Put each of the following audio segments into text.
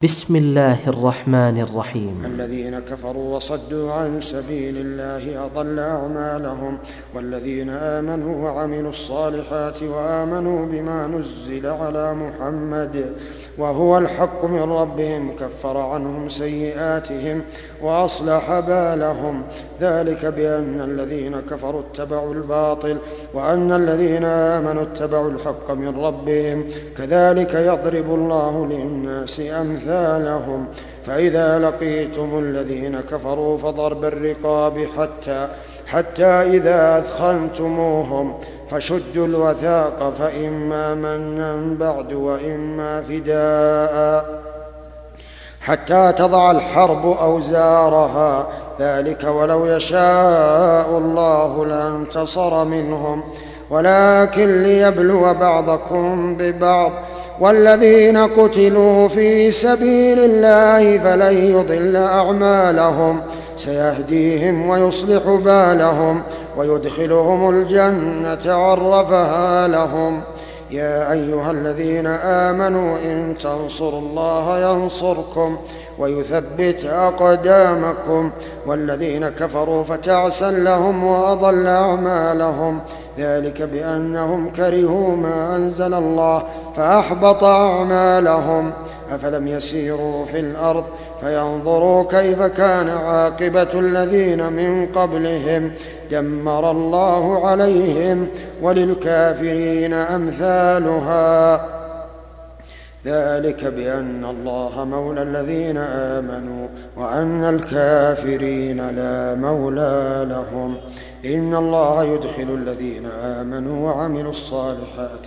بسم الله الرحمن الرحيم. الذين كفروا وصدوا عن سبيل الله أضل أعمالهم، والذين آمنوا وعملوا الصالحات وآمنوا بما نزل على محمد وهو الحق من ربهم كفر عنهم سيئاتهم وأصلح بالهم، ذلك بأن الذين كفروا اتبعوا الباطل وأن الذين آمنوا اتبعوا الحق من ربهم، كذلك يضرب الله للناس أمثالهم. فإذا لقيتم الذين كفروا فضرب الرقاب حتى إذا أثخنتموهم فشدوا الوثاق، فإما منا بعد وإما فداء حتى تضع الحرب أوزارها، ذلك ولو يشاء الله لانتصر منهم، ولكن ليبلو بعضكم ببعض. والذين قتلوا في سبيل الله فلن يضل أعمالهم، سيهديهم ويصلح بالهم ويدخلهم الجنة عرفها لهم. يا أيها الذين آمنوا إن تنصروا الله ينصركم ويثبت أقدامكم. والذين كفروا فتعسا لهم وأضل أعمالهم، ذلك بأنهم كرهوا ما أنزل الله فأحبط أعمالهم. أفلم يسيروا في الأرض فينظروا كيف كان عاقبة الذين من قبلهم، دمر الله عليهم وللكافرين أمثالها، ذلك بأن الله مولى الذين آمنوا وأن الكافرين لا مولى لهم. إن الله يدخل الذين آمنوا وعملوا الصالحات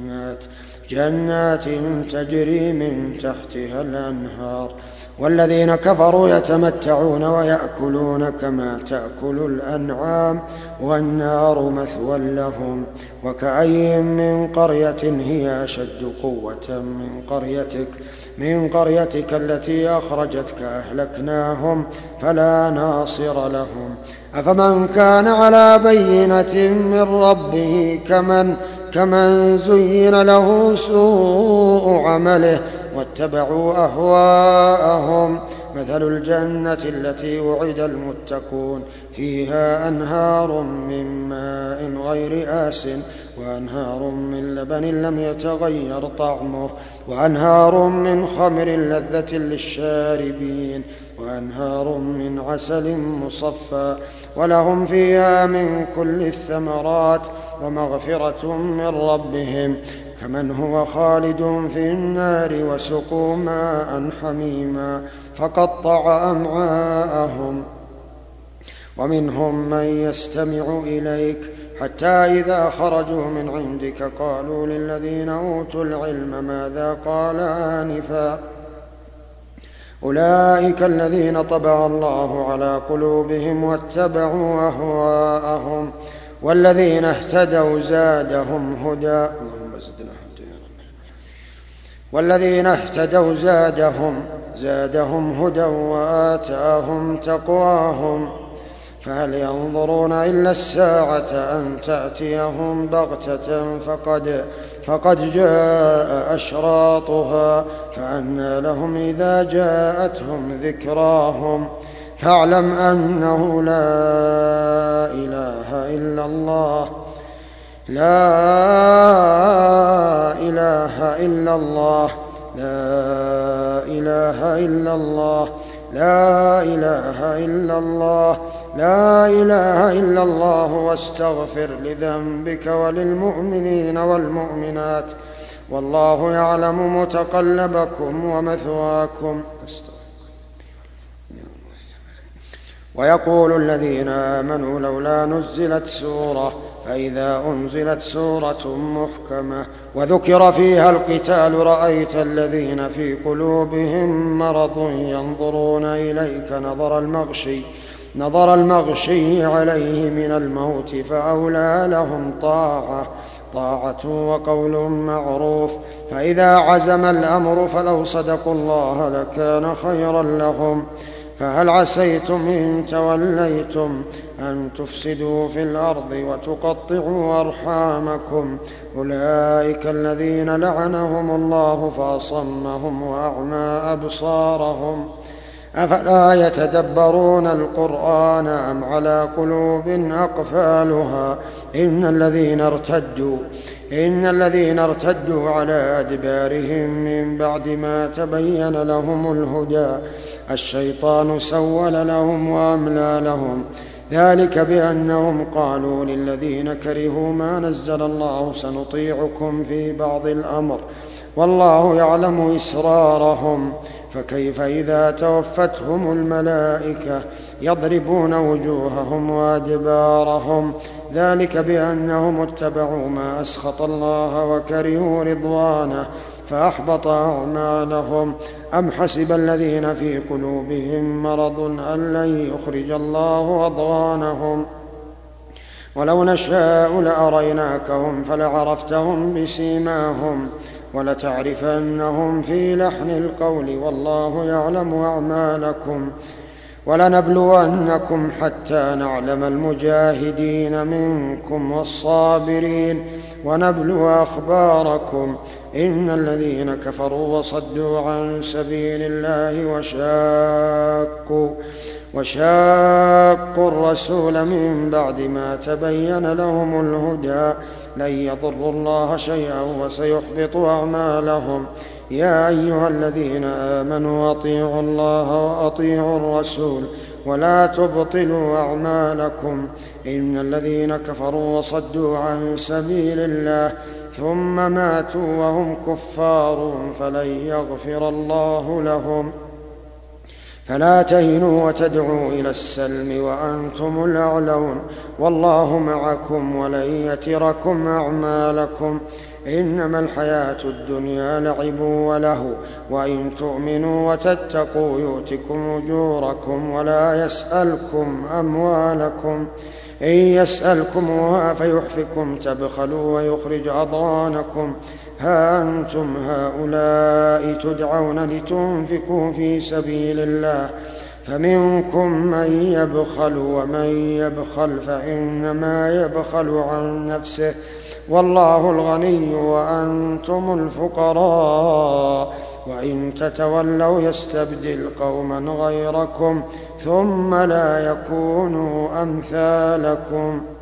جنات تجري من تحتها الأنهار، والذين كفروا يتمتعون ويأكلون كما تأكل الأنعام والنار مثوى لهم. وكأي من قرية هي أشد قوة من قريتك التي أخرجتك أهلكناهم فلا ناصر لهم. أفمن كان على بينة من ربه كمن زين له سوء عمله واتبعوا أهواءهم. مثل الجنة التي وعد المتقون فيها أنهار من ماء غير آسٍ وأنهار من لبن لم يتغير طعمه وأنهار من خمر لذة للشاربين وأنهار من عسل مصفى، ولهم فيها من كل الثمرات ومغفرة من ربهم، كمن هو خالد في النار وسقوا ماء حميما فقطع أمعاءهم. ومنهم من يستمع إليك حتى إذا خرجوا من عندك قالوا للذين أوتوا العلم ماذا قال آنفا، أولئك الذين طبع الله على قلوبهم واتبعوا أهواءهم. والذين اهتدوا زادهم هدى وآتاهم تقواهم. فهل ينظرون إلا الساعة أن تأتيهم بغتة فقد جاء أشراطها، فأنى لهم إذا جاءتهم ذكراهم. فاعلم أنه لا إله إلا الله واستغفر لذنبك وللمؤمنين والمؤمنات، والله يعلم متقلبكم ومثواكم. ويقول الذين آمنوا لولا نزلت سورة، فإذا أنزلت سورة محكمة وذكر فيها القتال رأيت الذين في قلوبهم مرض ينظرون إليك نظر المغشي عليه من الموت، فأولى لهم طاعة وقول معروف. فإذا عزم الأمر فلو صدقوا الله لكان خيرا لهم. فهل عسيتم إن توليتم أن تفسدوا في الأرض وتقطعوا أرحامكم أولئك الذين لعنهم الله فأصمهم وأعمى أبصارهم أفلا يتدبرون القرآن أم على قلوب أقفالها إن الذين ارتدوا على أدبارهم من بعد ما تبين لهم الهدى الشيطان سول لهم وأملى لهم ذلك بأنهم قالوا للذين كرهوا ما نزل الله سنطيعكم في بعض الأمر والله يعلم إسرارهم فكيف إذا توفتهم الملائكة يضربون وجوههم وأدبارهم ذلك بأنهم اتبعوا ما أسخط الله وكرهوا رضوانه فأحبط أعمالهم أم حسب الذين في قلوبهم مرض أن لن يخرج الله أضغانهم ولو نشاء لأريناكهم فلعرفتهم بسيماهم ولتعرفنهم في لحن القول والله يعلم أعمالكم ولنبلونكم حتى نعلم المجاهدين منكم والصابرين ونبلو أخباركم إن الذين كفروا وصدوا عن سبيل الله وشاقوا الرسول من بعد ما تبين لهم الهدى لن يضروا الله شيئا وسيحبط أعمالهم يا أيها الذين آمنوا أطيعوا الله وأطيعوا الرسول ولا تبطلوا أعمالكم إن الذين كفروا وصدوا عن سبيل الله ثم ماتوا وهم كفار فلن يغفر الله لهم فلا تهنوا وتدعوا إلى السلم وأنتم الأعلون والله معكم ولن يتركم أعمالكم إنما الحياة الدنيا لعب وله وإن تؤمنوا وتتقوا يؤتكم أجوركم ولا يسألكم أموالكم إن يسألكموها فيحفكم تبخلوا ويخرج أضغانكم ها أنتم هؤلاء تدعون لتنفقوا في سبيل الله فمنكم من يبخل ومن يبخل فإنما يبخل عن نفسه والله الغني وأنتم الفقراء وإن تتولوا يستبدل قوما غيركم ثم لا يكونوا أمثالكم